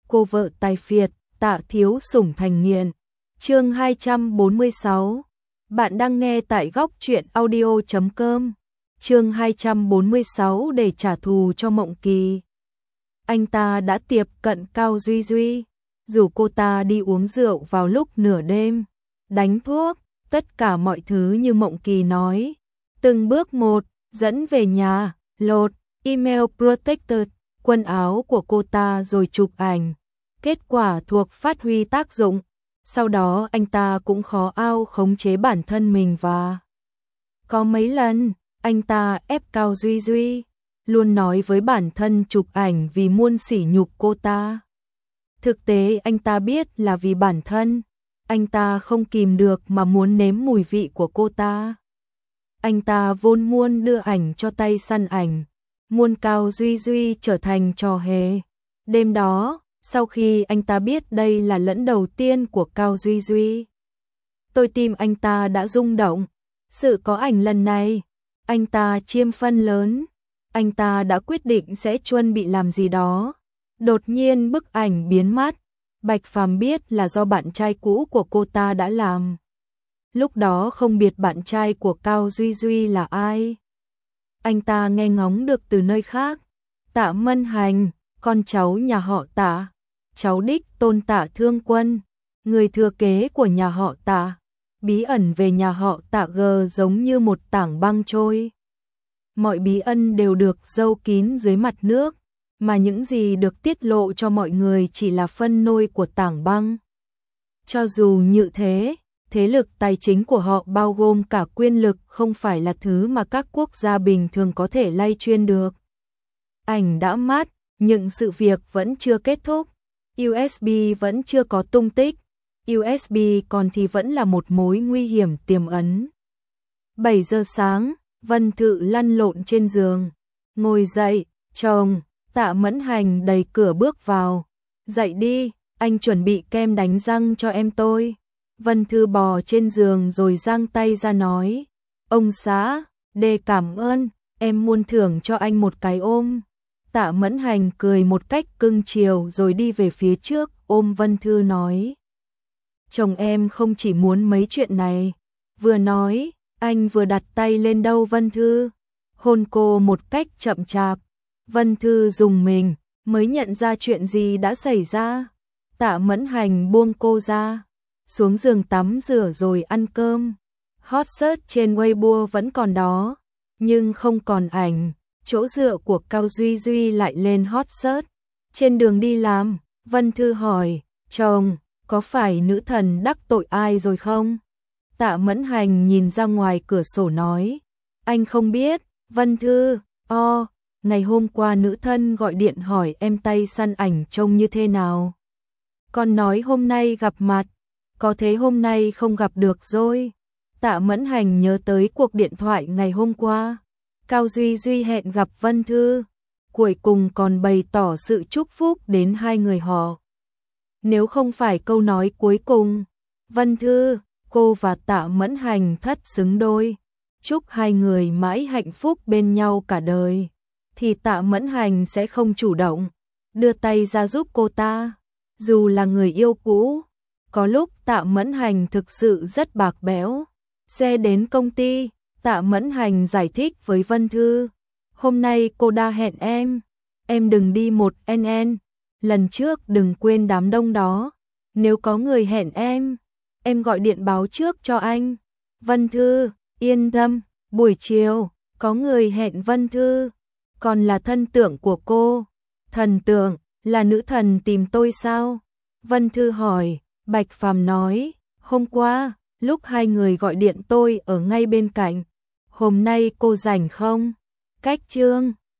cô vợ tài phiệt, Tạ thiếu sủng thành nghiện. Chương 246. Bạn đang nghe tại góc truyện audio.com. Chương 246 để trả thù cho Mộng Kỳ. Anh ta đã tiếp cận Cao Duy Duy, rủ cô ta đi uống rượu vào lúc nửa đêm, đánh thuốc, tất cả mọi thứ như Mộng Kỳ nói. Từng bước một, dẫn về nhà, lột, email protected, quần áo của cô ta rồi chụp ảnh. Kết quả thuộc phát huy tác dụng. Sau đó anh ta cũng khó ao khống chế bản thân mình và có mấy lần, anh ta ép Cao Duy Duy, luôn nói với bản thân chụp ảnh vì muốn sỉ nhục cô ta. Thực tế anh ta biết là vì bản thân, anh ta không kìm được mà muốn nếm mùi vị của cô ta. Anh ta vốn muốn đưa ảnh cho tay săn ảnh, muốn Cao Duy Duy trở thành trò hề. Đêm đó, sau khi anh ta biết đây là lần đầu tiên của Cao Duy Duy, tôi tim anh ta đã rung động. Sự có ảnh lần này, anh ta chiêm phân lớn, anh ta đã quyết định sẽ chuẩn bị làm gì đó. Đột nhiên bức ảnh biến mất, Bạch Phàm biết là do bạn trai cũ của cô ta đã làm. Lúc đó không biết bạn trai của Cao Duy Duy là ai. Anh ta nghe ngóng được từ nơi khác. Tạ Mân Hành, con cháu nhà họ Tạ, cháu đích tôn Tạ Thương Quân, người thừa kế của nhà họ Tạ. Bí ẩn về nhà họ Tạ G giống như một tảng băng trôi. Mọi bí ẩn đều được giấu kín dưới mặt nước, mà những gì được tiết lộ cho mọi người chỉ là phân nôi của tảng băng. Cho dù như thế, thế lực tài chính của họ bao gồm cả quyền lực không phải là thứ mà các quốc gia bình thường có thể lay truyền được. Ảnh đã mất, nhưng sự việc vẫn chưa kết thúc. USB vẫn chưa có tung tích. USB còn thì vẫn là một mối nguy hiểm tiềm ẩn. 7 giờ sáng, Vân Thự lăn lộn trên giường. Ngồi dậy, chồng, Tạ Mẫn Hành đẩy cửa bước vào. Dậy đi, anh chuẩn bị kem đánh răng cho em tôi. Vân Thư bò trên giường rồi giang tay ra nói. Ông xã, để cảm ơn, em muốn thưởng cho anh một cái ôm. Tạ Mẫn Hành cười một cách cưng chiều rồi đi về phía trước ôm Vân Thư nói. Chồng em không chỉ muốn mấy chuyện này. Vừa nói, anh vừa đặt tay lên đầu Vân Thư, hôn cô một cách chậm chạp. Vân Thư rùng mình, mới nhận ra chuyện gì đã xảy ra. Tạ Mẫn Hành buông cô ra, xuống giường tắm rửa rồi ăn cơm. Hot search trên Weibo vẫn còn đó, nhưng không còn ảnh. Chỗ dựa của Cao Duy Duy lại lên hot search. Trên đường đi làm, Vân Thư hỏi, chồng, có phải nữ thần đắc tội ai rồi không? Tạ Mẫn Hành nhìn ra ngoài cửa sổ nói, anh không biết. Vân Thư, ngày hôm qua nữ thần gọi điện hỏi em tay săn ảnh trông như thế nào. Con nói hôm nay gặp mặt, có thế hôm nay không gặp được rồi. Tạ Mẫn Hành nhớ tới cuộc điện thoại ngày hôm qua. Cao Duy Duy hẹn gặp Vân Thư, cuối cùng còn bày tỏ sự chúc phúc đến hai người họ. Nếu không phải câu nói cuối cùng, Vân Thư, cô và Tạ Mẫn Hành thất xứng đôi, chúc hai người mãi hạnh phúc bên nhau cả đời, thì Tạ Mẫn Hành sẽ không chủ động đưa tay ra giúp cô ta, dù là người yêu cũ. Có lúc Tạ Mẫn Hành thực sự rất bạc bẽo. Xe đến công ty, Tạ Mẫn Hành giải thích với Vân Thư, hôm nay cô đã hẹn em đừng đi một NN, lần trước đừng quên đám đông đó, nếu có người hẹn em gọi điện báo trước cho anh. Vân Thư, yên tâm, buổi chiều, có người hẹn Vân Thư, còn là thân tượng của cô. Thần tượng, là nữ thần tìm tôi sao? Vân Thư hỏi. Bạch Phàm nói, hôm qua, lúc hai người gọi điện tôi ở ngay bên cạnh. Hôm nay cô rảnh không? Cách chương